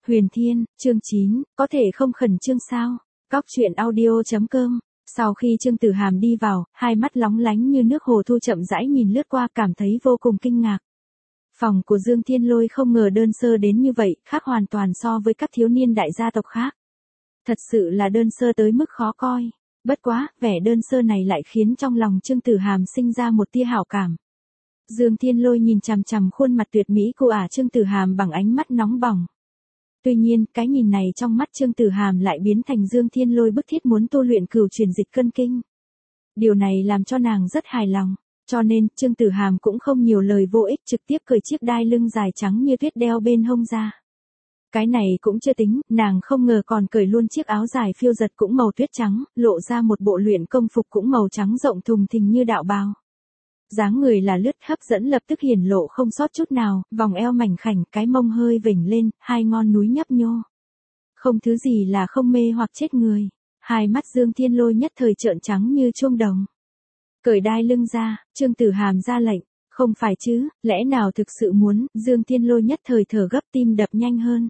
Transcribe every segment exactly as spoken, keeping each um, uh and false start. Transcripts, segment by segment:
Huyền Thiên, chương chín, có thể không khẩn trương sao? Cóc truyện audio chấm com. Sau khi Trương Tử Hàm đi vào, hai mắt lóng lánh như nước hồ thu chậm rãi nhìn lướt qua, cảm thấy vô cùng kinh ngạc. Phòng của Dương Thiên Lôi không ngờ đơn sơ đến như vậy, khác hoàn toàn so với các thiếu niên đại gia tộc khác. Thật sự là đơn sơ tới mức khó coi. Bất quá, vẻ đơn sơ này lại khiến trong lòng Trương Tử Hàm sinh ra một tia hảo cảm. Dương Thiên Lôi nhìn chằm chằm khuôn mặt tuyệt mỹ của ả Trương Tử Hàm bằng ánh mắt nóng bỏng. Tuy nhiên, cái nhìn này trong mắt Trương Tử Hàm lại biến thành Dương Thiên Lôi bức thiết muốn tu luyện cửu truyền dịch cân kinh. Điều này làm cho nàng rất hài lòng, cho nên Trương Tử Hàm cũng không nhiều lời vô ích, trực tiếp cởi chiếc đai lưng dài trắng như tuyết đeo bên hông ra. Cái này cũng chưa tính, nàng không ngờ còn cởi luôn chiếc áo dài phiêu giật cũng màu tuyết trắng, lộ ra một bộ luyện công phục cũng màu trắng rộng thùng thình như đạo bào. Dáng người là lướt hấp dẫn lập tức hiển lộ không sót chút nào, vòng eo mảnh khảnh, cái mông hơi vểnh lên, hai ngón núi nhấp nhô. Không thứ gì là không mê hoặc chết người. Hai mắt Dương Thiên Lôi nhất thời trợn trắng như chuông đồng. Cởi đai lưng ra, Trương Tử Hàm ra lệnh. Không phải chứ, lẽ nào thực sự muốn? Dương Thiên Lôi nhất thời thở gấp, tim đập nhanh hơn.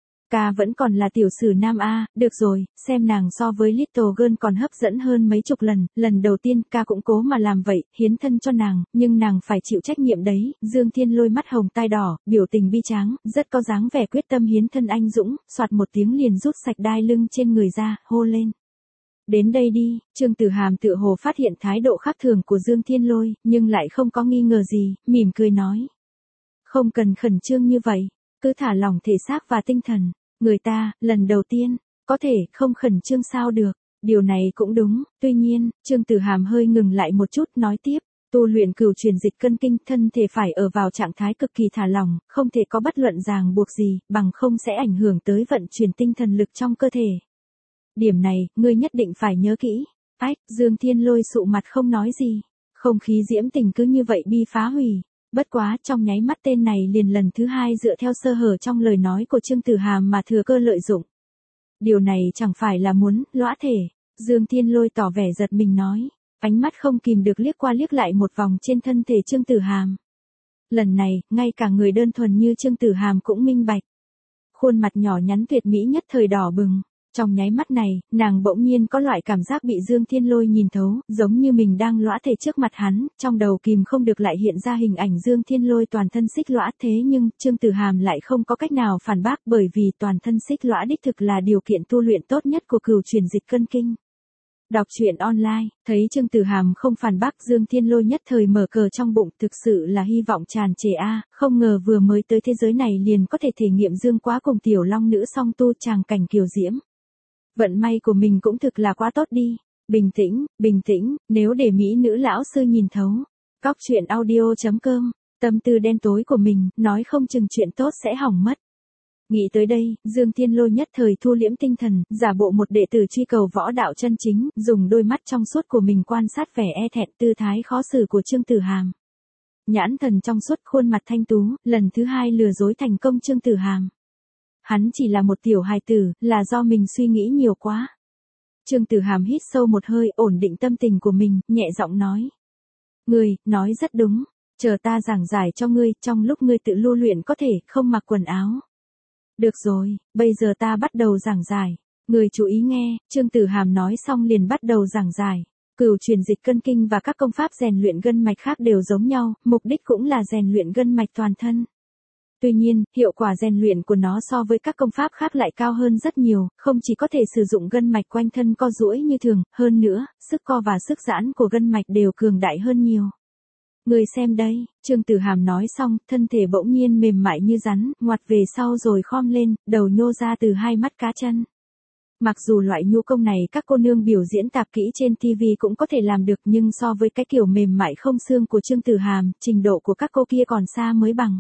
Ca vẫn còn là tiểu sử nam a, được rồi, xem nàng so với Little Girl còn hấp dẫn hơn mấy chục lần, lần đầu tiên ca cũng cố mà làm vậy, hiến thân cho nàng, nhưng nàng phải chịu trách nhiệm đấy. Dương Thiên Lôi mắt hồng tai đỏ, biểu tình bi tráng, rất có dáng vẻ quyết tâm hiến thân anh dũng, soạt một tiếng liền rút sạch đai lưng trên người ra, hô lên. Đến đây đi. Trương Tử Hàm tựa hồ phát hiện thái độ khác thường của Dương Thiên Lôi, nhưng lại không có nghi ngờ gì, mỉm cười nói. Không cần khẩn trương như vậy, cứ thả lỏng thể xác và tinh thần. Người ta, lần đầu tiên, có thể không khẩn trương sao được, điều này cũng đúng, tuy nhiên, Trương Tử Hàm hơi ngừng lại một chút nói tiếp, tu luyện cửu truyền dịch cân kinh thân thể phải ở vào trạng thái cực kỳ thả lỏng, không thể có bất luận ràng buộc gì, bằng không sẽ ảnh hưởng tới vận chuyển tinh thần lực trong cơ thể. Điểm này, ngươi nhất định phải nhớ kỹ. Ách, Dương Thiên Lôi sụ mặt không nói gì, không khí diễm tình cứ như vậy bi phá hủy. Bất quá, trong nháy mắt tên này liền lần thứ hai dựa theo sơ hở trong lời nói của Trương Tử Hàm mà thừa cơ lợi dụng. Điều này chẳng phải là muốn, lõa thể. Dương Thiên Lôi tỏ vẻ giật mình nói. Ánh mắt không kìm được liếc qua liếc lại một vòng trên thân thể Trương Tử Hàm. Lần này, ngay cả người đơn thuần như Trương Tử Hàm cũng minh bạch. Khuôn mặt nhỏ nhắn tuyệt mỹ nhất thời đỏ bừng. Trong nháy mắt này, nàng bỗng nhiên có loại cảm giác bị Dương Thiên Lôi nhìn thấu, giống như mình đang lõa thể trước mặt hắn, trong đầu kìm không được lại hiện ra hình ảnh Dương Thiên Lôi toàn thân xích lõa, thế nhưng, Trương Tử Hàm lại không có cách nào phản bác bởi vì toàn thân xích lõa đích thực là điều kiện tu luyện tốt nhất của cửu truyền dịch cân kinh. Đọc truyện online, thấy Trương Tử Hàm không phản bác, Dương Thiên Lôi nhất thời mở cờ trong bụng, thực sự là hy vọng tràn trề a, không ngờ vừa mới tới thế giới này liền có thể thể nghiệm Dương Quá cùng tiểu long nữ song tu tràng cảnh kiều diễm. Vận may của mình cũng thực là quá tốt đi. Bình tĩnh, bình tĩnh, nếu để mỹ nữ lão sư nhìn thấu. Cóc truyện audio chấm com, tâm tư đen tối của mình, nói không chừng chuyện tốt sẽ hỏng mất. Nghĩ tới đây, Dương Thiên Lôi nhất thời thu liễm tinh thần, giả bộ một đệ tử truy cầu võ đạo chân chính, dùng đôi mắt trong suốt của mình quan sát vẻ e thẹn tư thái khó xử của Trương Tử Hàm. Nhãn thần trong suốt, khuôn mặt thanh tú, lần thứ hai lừa dối thành công Trương Tử Hàm. Hắn chỉ là một tiểu hài tử, là do mình suy nghĩ nhiều quá. Trương Tử Hàm hít sâu một hơi, ổn định tâm tình của mình, nhẹ giọng nói. Ngươi, nói rất đúng, chờ ta giảng giải cho ngươi, trong lúc ngươi tự lưu luyện có thể không mặc quần áo. Được rồi, bây giờ ta bắt đầu giảng giải. Ngươi chú ý nghe. Trương Tử Hàm nói xong liền bắt đầu giảng giải. Cửu truyền dịch cân kinh và các công pháp rèn luyện gân mạch khác đều giống nhau, mục đích cũng là rèn luyện gân mạch toàn thân. Tuy nhiên, hiệu quả rèn luyện của nó so với các công pháp khác lại cao hơn rất nhiều, không chỉ có thể sử dụng gân mạch quanh thân co duỗi như thường, hơn nữa, sức co và sức giãn của gân mạch đều cường đại hơn nhiều. Người xem đây, Trương Tử Hàm nói xong, thân thể bỗng nhiên mềm mại như rắn, ngoặt về sau rồi khom lên, đầu nhô ra từ hai mắt cá chân. Mặc dù loại nhu công này các cô nương biểu diễn tạp kỹ trên ti vi cũng có thể làm được, nhưng so với cái kiểu mềm mại không xương của Trương Tử Hàm, trình độ của các cô kia còn xa mới bằng.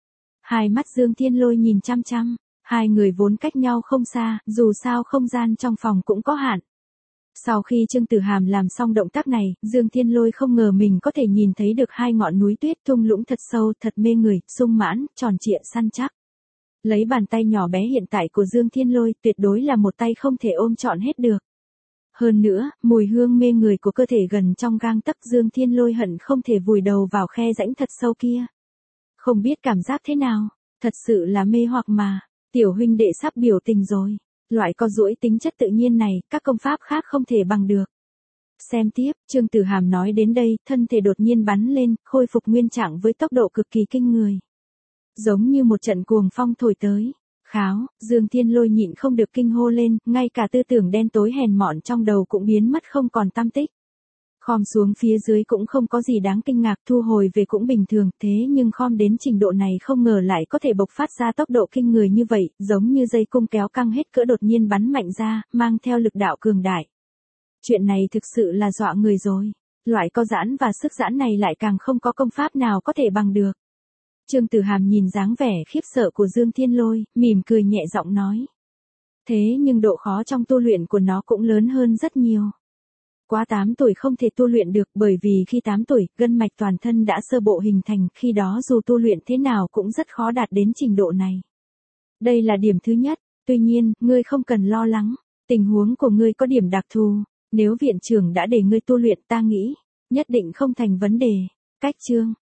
Hai mắt Dương Thiên Lôi nhìn chăm chăm, hai người vốn cách nhau không xa, dù sao không gian trong phòng cũng có hạn. Sau khi Trương Tử Hàm làm xong động tác này, Dương Thiên Lôi không ngờ mình có thể nhìn thấy được hai ngọn núi tuyết thung lũng thật sâu, thật mê người, sung mãn, tròn trịa săn chắc. Lấy bàn tay nhỏ bé hiện tại của Dương Thiên Lôi, tuyệt đối là một tay không thể ôm trọn hết được. Hơn nữa, mùi hương mê người của cơ thể gần trong gang tấc, Dương Thiên Lôi hận không thể vùi đầu vào khe rãnh thật sâu kia. Không biết cảm giác thế nào, thật sự là mê hoặc mà. Tiểu huynh đệ sắp biểu tình rồi. Loại co duỗi tính chất tự nhiên này, các công pháp khác không thể bằng được. Xem tiếp, Trương Tử Hàm nói đến đây, thân thể đột nhiên bắn lên, khôi phục nguyên trạng với tốc độ cực kỳ kinh người. Giống như một trận cuồng phong thổi tới. Kháo, Dương Thiên Lôi nhịn không được kinh hô lên, ngay cả tư tưởng đen tối hèn mọn trong đầu cũng biến mất không còn tăm tích. Khom xuống phía dưới cũng không có gì đáng kinh ngạc, thu hồi về cũng bình thường, thế nhưng khom đến trình độ này không ngờ lại có thể bộc phát ra tốc độ kinh người như vậy, giống như dây cung kéo căng hết cỡ đột nhiên bắn mạnh ra, mang theo lực đạo cường đại. Chuyện này thực sự là dọa người rồi. Loại co giãn và sức giãn này lại càng không có công pháp nào có thể bằng được. Trương Tử Hàm nhìn dáng vẻ khiếp sợ của Dương Thiên Lôi, mỉm cười nhẹ giọng nói. Thế nhưng độ khó trong tu luyện của nó cũng lớn hơn rất nhiều. Quá tám tuổi không thể tu luyện được bởi vì khi tám tuổi, gân mạch toàn thân đã sơ bộ hình thành, khi đó dù tu luyện thế nào cũng rất khó đạt đến trình độ này. Đây là điểm thứ nhất, tuy nhiên, ngươi không cần lo lắng, tình huống của ngươi có điểm đặc thù, nếu viện trưởng đã để ngươi tu luyện ta nghĩ, nhất định không thành vấn đề. Cách chương